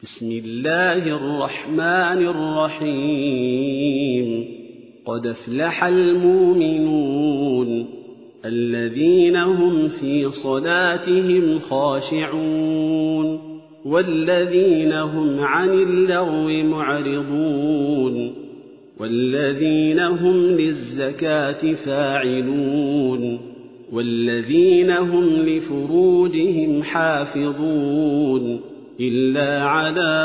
بسم الله الرحمن الرحيم قد أفلح المؤمنون الذين هم في صلاتهم خاشعون والذين هم عن اللغو معرضون والذين هم للزكاة فاعلون والذين هم لفروجهم حافظون إلا على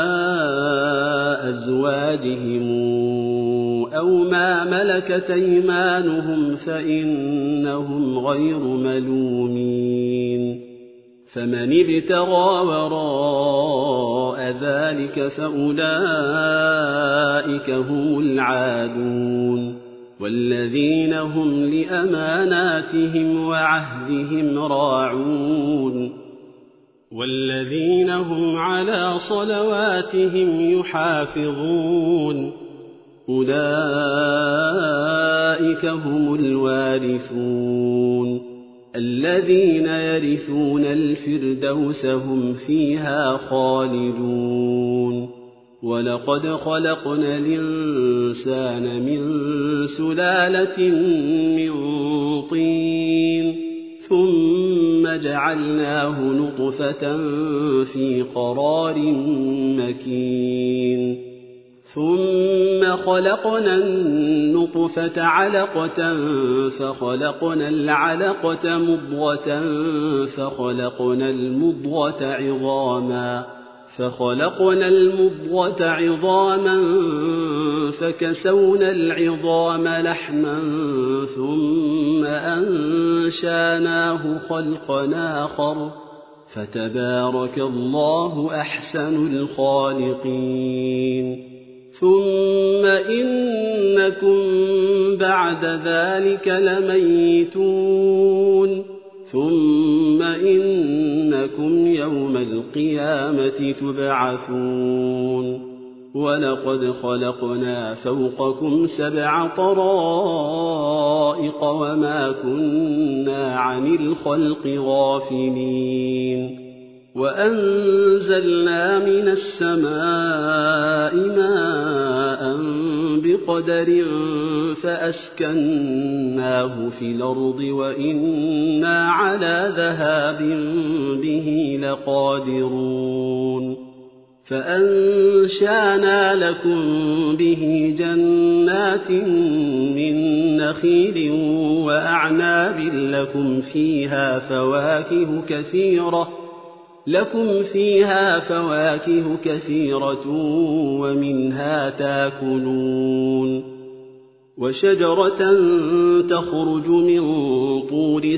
أزواجهم أو ما ملكت أيمانهم فإنهم غير ملومين فمن ابتغى وراء ذلك فأولئك هم العادون والذين هم لأماناتهم وعهدهم راعون والذين هم على صلواتهم يحافظون أولئك هم الوارثون الذين يرثون الفردوس هم فيها خالدون ولقد خلقنا الإنسان من سلالة من طين ثم جعلناه نطفة في قرار مكين ثم خلقنا النطفة علقة فخلقنا العلقة مضغة فخلقنا المضغة عظاما فكسونا العظام لحما ثم أنشاناه خلقا آخر فتبارك الله أحسن الخالقين ثم إنكم بعد ذلك لميتون ثم إنكم يوم القيامة تبعثون ولقد خلقنا فوقكم 7 طرائق وما كنا عن الخلق غافلين وأنزلنا من السماء ماء بقدر فأسكناه في الأرض وإنا على ذهاب به لقادرون فأنشأنا لكم به جنات من نخيل وأعناب لكم فيها فواكه كثيرة ومنها تاكلون وشجرة تخرج من طور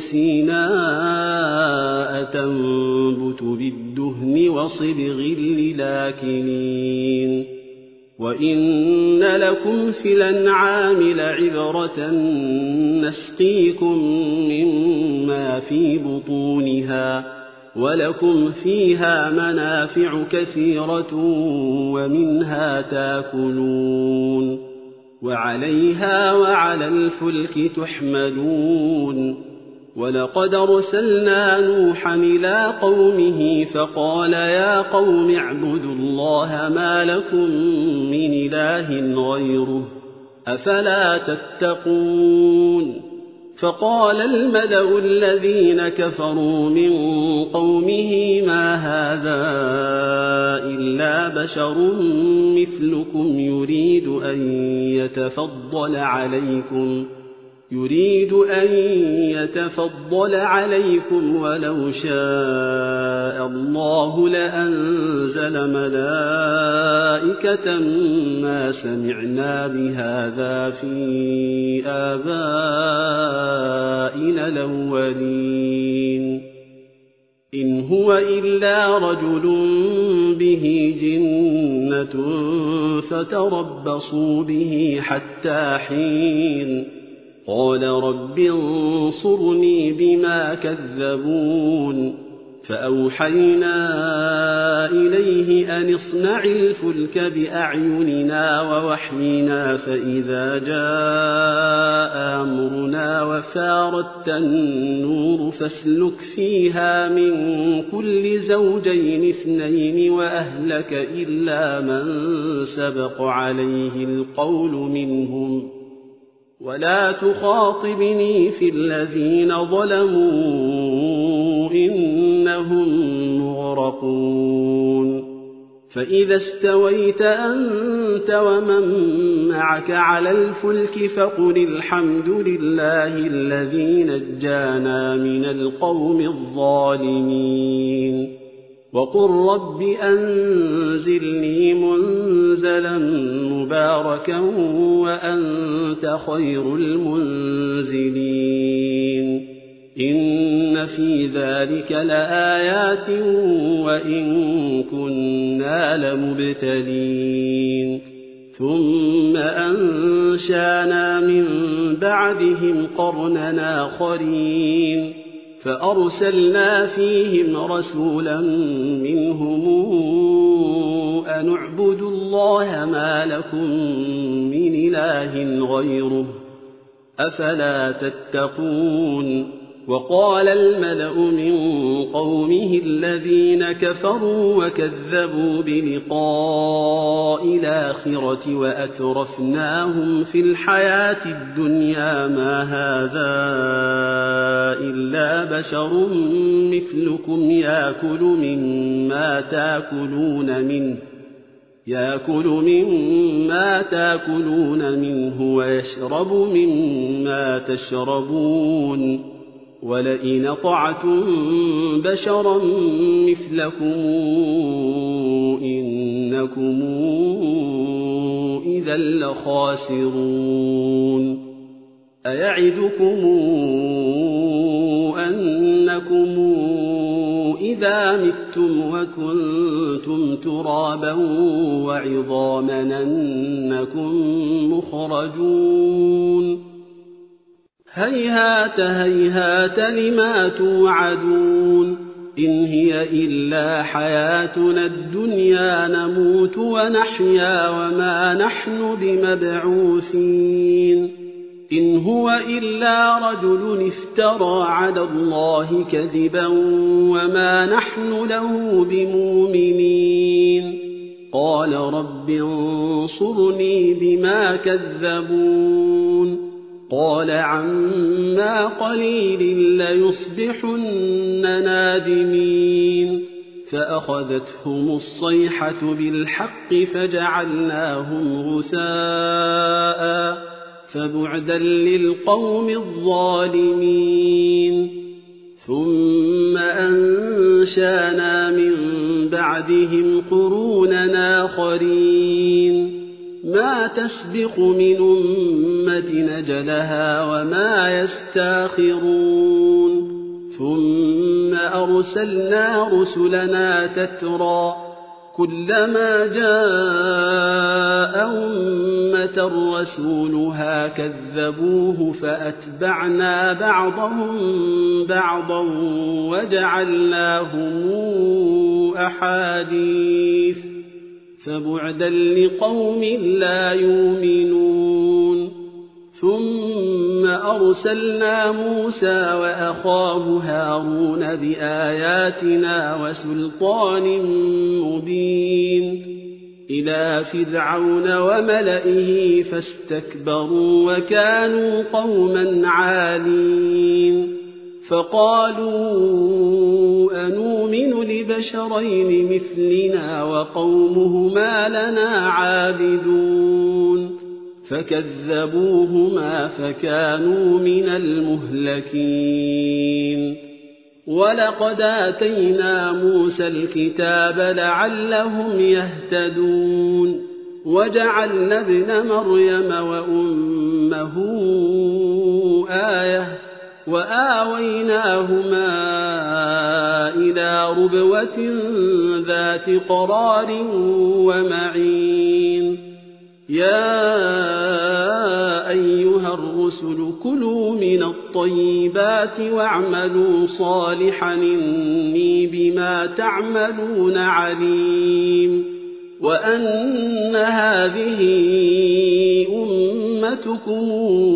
سيناء تنبت بالدهن وصبغ للآكلين وإن لكم في الأنعام لعبرة نسقيكم مما في بطونها ولكم فيها منافع كثيرة ومنها تاكلون وعليها وعلى الفلك تحملون ولقد أرسلنا نوحا إلى قومه فقال يا قوم اعبدوا الله ما لكم من إله غيره أفلا تتقون فقال الملأ الذين كفروا من قومه ما هذا إلا بشر مثلكم يريد أن يتفضل عليكم ولو شاء الله لأنزل ملائكة ما سمعنا بهذا في آبائنا الأولين إن هو إلا رجل به جنة فتربصوا به حتى حين قال رب انصرني بما كذبون فأوحينا إليه أن اصنع الفلك بأعيننا ووحينا فإذا جاء أمرنا وفاردت النور فاسلك فيها من كل زوجين اثنين وأهلك إلا من سبق عليه القول منهم ولا تخاطبني في الذين ظلموا إنهم مغرقون فإذا استويت أنت ومن معك على الفلك فقل الحمد لله الذي نجانا من القوم الظالمين وقل رب أنزلني منزلا مباركا وأنت خير المنزلين إن في ذلك لآيات وإن كنا لمبتلين ثم أنشانا من بعدهم قرننا آخرين فأرسلنا فيهم رسولا منهم أن اعبدوا الله ما لكم من إله غيره أفلا تتقون وقال الملأ من قومه الذين كفروا وكذبوا بلقاء الآخرة وأترفناهم في الحياة الدنيا ما هذا إلا بشر مثلكم يأكل مما تأكلون منه ويشرب مما تشربون ولئن أطعتم بشرا مثلكم إنكم إذا لخاسرون أيعدكم أنكم إذا متم وكنتم ترابا وعظاما أنكم مخرجون هيهات هيهات لما توعدون إن هي إلا حياتنا الدنيا نموت ونحيا وما نحن بمبعوثين إن هو إلا رجل افترى على الله كذبا وما نحن له بمؤمنين قال رب انصرني بما كذبون قال عما قليل ليصبحن نادمين فأخذتهم الصيحة بالحق فجعلناهم غثاء فبعدا للقوم الظالمين ثم أنشانا من بعدهم قرونا آخرين ما تسبق من أمة نجلها وما يستاخرون ثم أرسلنا رسلنا تترى كلما جاء أمة رسولها كذبوه فأتبعنا بعضهم بعضا وجعلناهم أحاديث فبعدا لقوم لا يؤمنون ثم أرسلنا موسى وأخاه هارون بآياتنا وسلطان مبين إلى فرعون وملئه فاستكبروا وكانوا قوما عالين فقالوا أنؤمن لبشرين مثلنا وقومهما لنا عابدون فكذبوهما فكانوا من المهلكين ولقد آتينا موسى الكتاب لعلهم يهتدون وجعلنا ابن مريم وأمه آية وآويناهما إلى ربوة ذات قرار ومعين يا أيها أيها الرسل كلوا من الطيبات واعملوا صالحا إني بما تعملون عليم وأن هذه أمتكم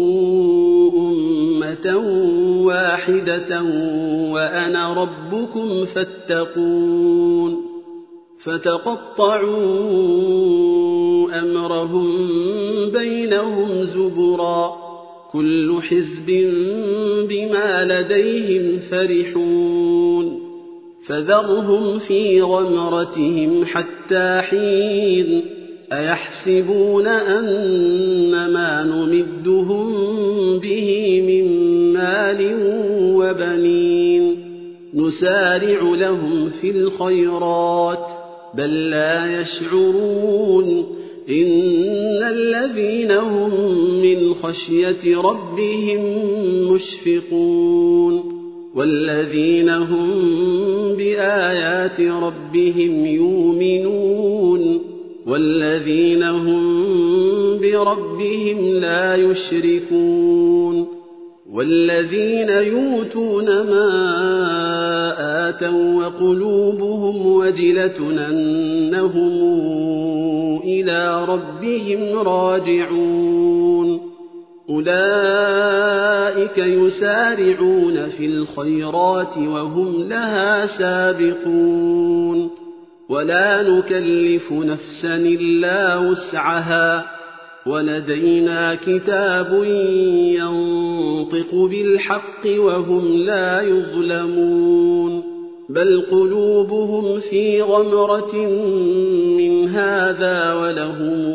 أمة واحدة وأنا ربكم فاتقون فتقطعوا أمرهم بينهم زبرا كل حزب بما لديهم فرحون فذرهم في غمرتهم حتى حين أيحسبون أن ما نمدهم به من مال وبنين نسارع لهم في الخيرات بل لا يشعرون إن الذين هم من خشية ربهم مشفقون والذين هم بآيات ربهم يؤمنون والذين هم بربهم لا يشركون والذين يؤتون ما آتوا وقلوبهم وجلة أنهم إلى ربهم راجعون أولئك يسارعون في الخيرات وهم لها سابقون ولا نكلف نفسا إلا وسعها ولدينا كتاب ينطق بالحق وهم لا يظلمون بل قلوبهم في غمرة من هذا ولهم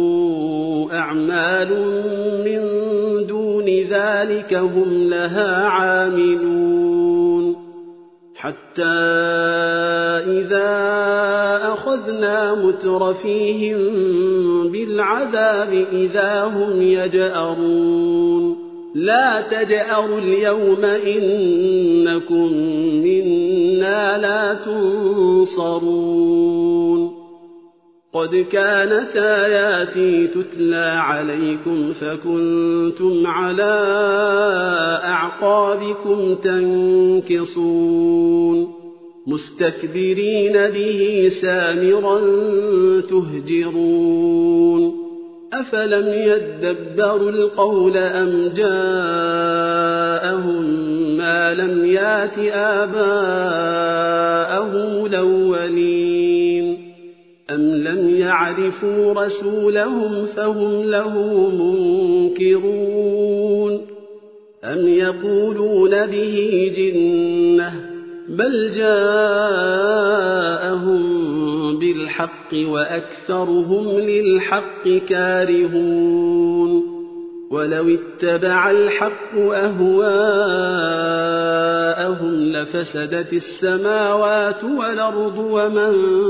أعمال من دون ذلك هم لها عاملون حتى إذا أخذنا مترفيهم بالعذاب إذا هم يجأرون لا تجأروا اليوم إنكم منا لا تنصرون قد كانت آياتي تتلى عليكم فكنتم على أعقابكم تنكصون مستكبرين به سامرا تهجرون أفلم يدبروا القول أم جاءهم ما لم يات آباءهم الأولين أم لم يعرفوا رسولهم فهم له منكرون أم يقولون به جنة بل جاءهم بالحق وأكثرهم للحق كارهون ولو اتبع الحق أهواءهم لفسدت السماوات والأرض ومن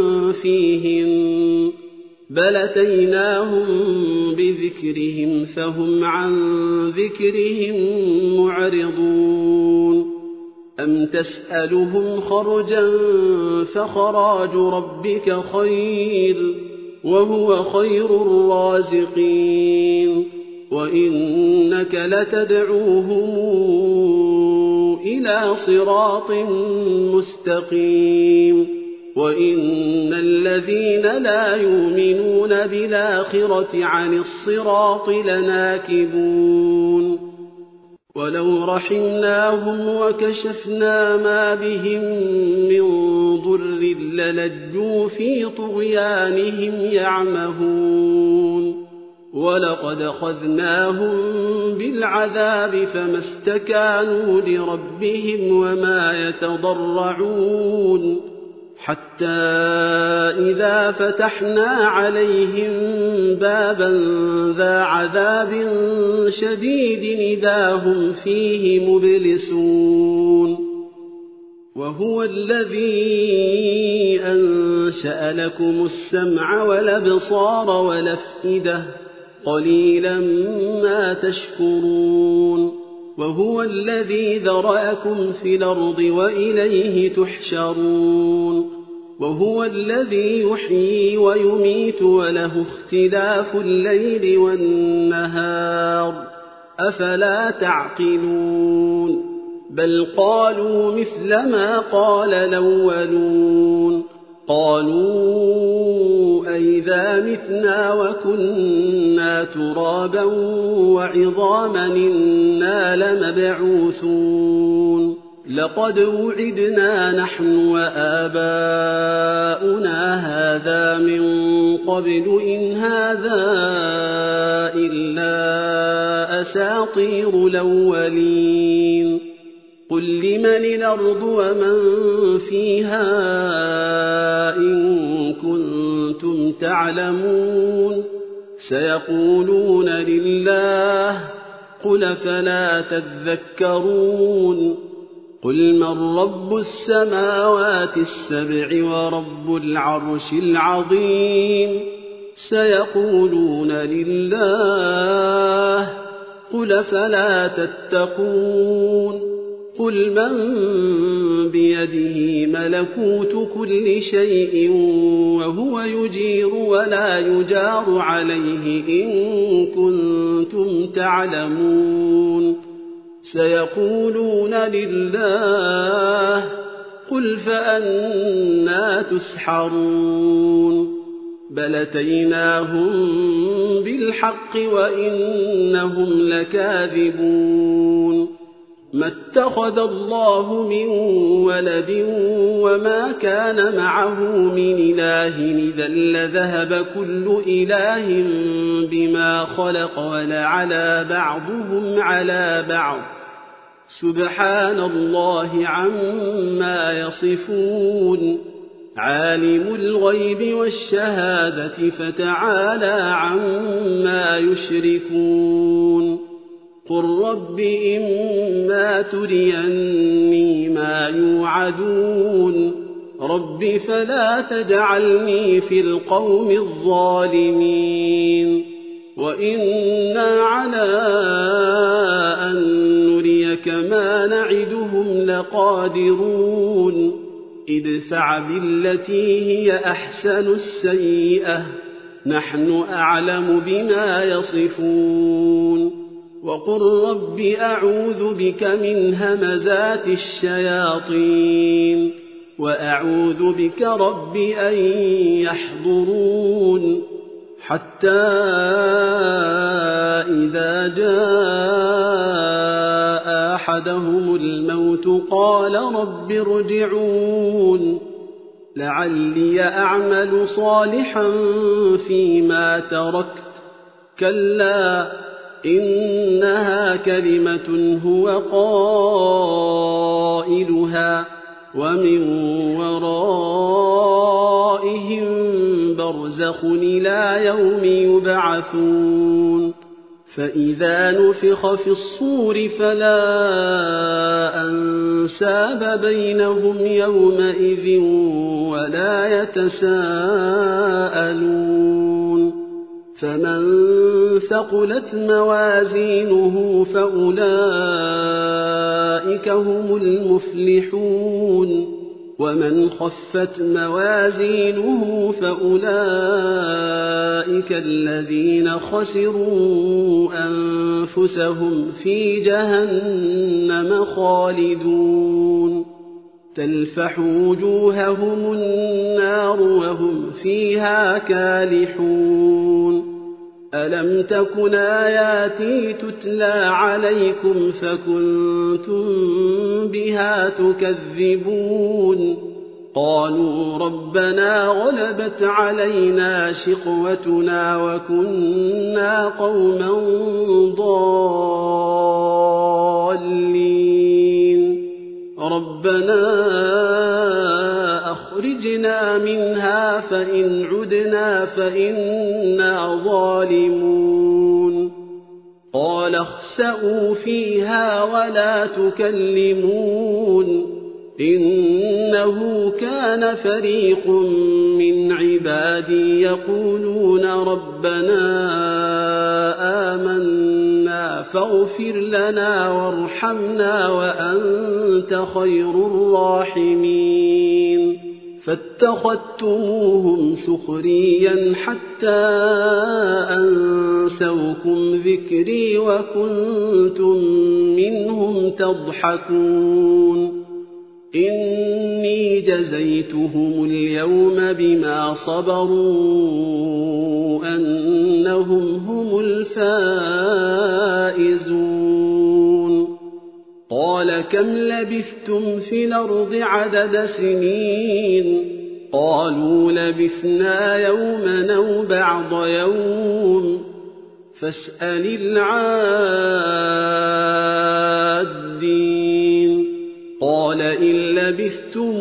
فيهن بل أتيناهم بذكرهم فهم عن ذكرهم معرضون أم تسألهم خرجا فخراج ربك خير وهو خير الرازقين وإنك لتدعوهم إلى صراط مستقيم وإن الذين لا يؤمنون بالآخرة عن الصراط لناكبون ولو رحمناهم وكشفنا ما بهم من ضر للجوا في طغيانهم يعمهون ولقد أخذناهم بالعذاب فما استكانوا لربهم وما يتضرعون حتى إذا فتحنا عليهم بابا ذا عذاب شديد إذا هم فيه مبلسون وهو الذي أنشأ لكم السمع والأبصار والأفئدة قليلا ما تشكرون وهو الذي ذرأكم في الأرض وإليه تحشرون وهو الذي يحيي ويميت وله اختلاف الليل والنهار أفلا تعقلون بل قالوا مثل ما قال الأولون قالوا أئذا متنا وكنا ترابا وعظاما إنا لمبعوثون لقد وعدنا نحن وآباؤنا هذا من قبل إن هذا إلا أساطير الأولين قل لمن الأرض ومن فيها إن كنتم تعلمون سيقولون لله قل فلا تذكرون قل من رب السماوات السبع ورب العرش العظيم سيقولون لله قل فلا تتقون قل من بيده ملكوت كل شيء وهو يجير ولا يجار عليه إن كنتم تعلمون سيقولون لله قل فأنى تسحرون بل أتيناهم بالحق وإنهم لكاذبون ما اتخذ الله من ولد وما كان معه من إله إذا لذهب كل إله بما خلق ولعلى بعضهم على بعض سبحان الله عما يصفون عالم الغيب والشهادة فتعالى عما يشركون قل رب إما تريني ما يوعدون رب فلا تجعلني في القوم الظالمين وإنا على أن نريك ما نعدهم لقادرون ادفع بالتي هي أحسن السيئة نحن أعلم بما يصفون وقل رب أعوذ بك من همزات الشياطين وأعوذ بك رب أن يحضرون حتى إذا جاء أحدهم الموت قال رب ارجعون لعلي أعمل صالحا فيما تركت كلا إنها كلمة هو قائلها ومن ورائهم برزخ إلى يوم يبعثون فإذا نفخ في الصور فلا أنساب بينهم يومئذ ولا يتساءلون فمن ثقلت موازينه فأولئك هم المفلحون ومن خفت موازينه فأولئك الذين خسروا أنفسهم في جهنم خالدون تلفح وجوههم النار وهم فيها كالحون ألم تكن آياتي تتلى عليكم فكنتم بها تكذبون قالوا ربنا غلبت علينا شقوتنا وكنا قوما ضالين ربنا أخرجنا منها فإن عدنا فإنا ظالمون قال اخسئوا فيها ولا تكلمون إنه كان فريق من عبادي يقولون ربنا آمنا فاغفر لنا وارحمنا وأنت خير الراحمين فاتخذتموهم سخريا حتى أنسوكم ذكري وكنتم منهم تضحكون إني جزيتهم اليوم بما صبروا أنهم هم الفائزون قال كم لبثتم في الأرض عدد سنين قالوا لبثنا يوما أو بعض يوم فاسأل العادين قال إن لبثتم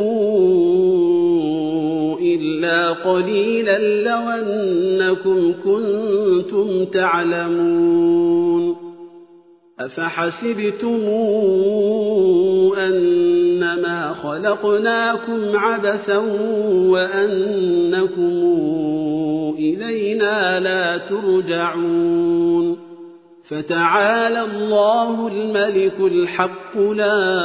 إلا قليلا لو أنكم كنتم تعلمون أفحسبتم أنما خلقناكم عبثا وأنكم إلينا لا ترجعون فتعالى الله الملك الحق لا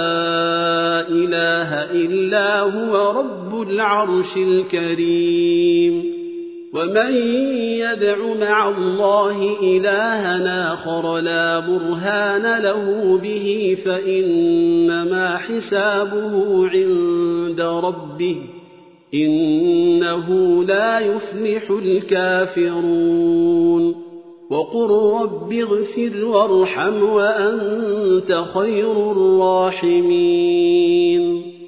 إله إلا هو رب العرش الكريم ومن يدع مع الله إلها آخر لا برهان له به فإنما حسابه عند ربه إنه لا يفلح الكافرون وقل رب اغفر وارحم وأنت خير الراحمين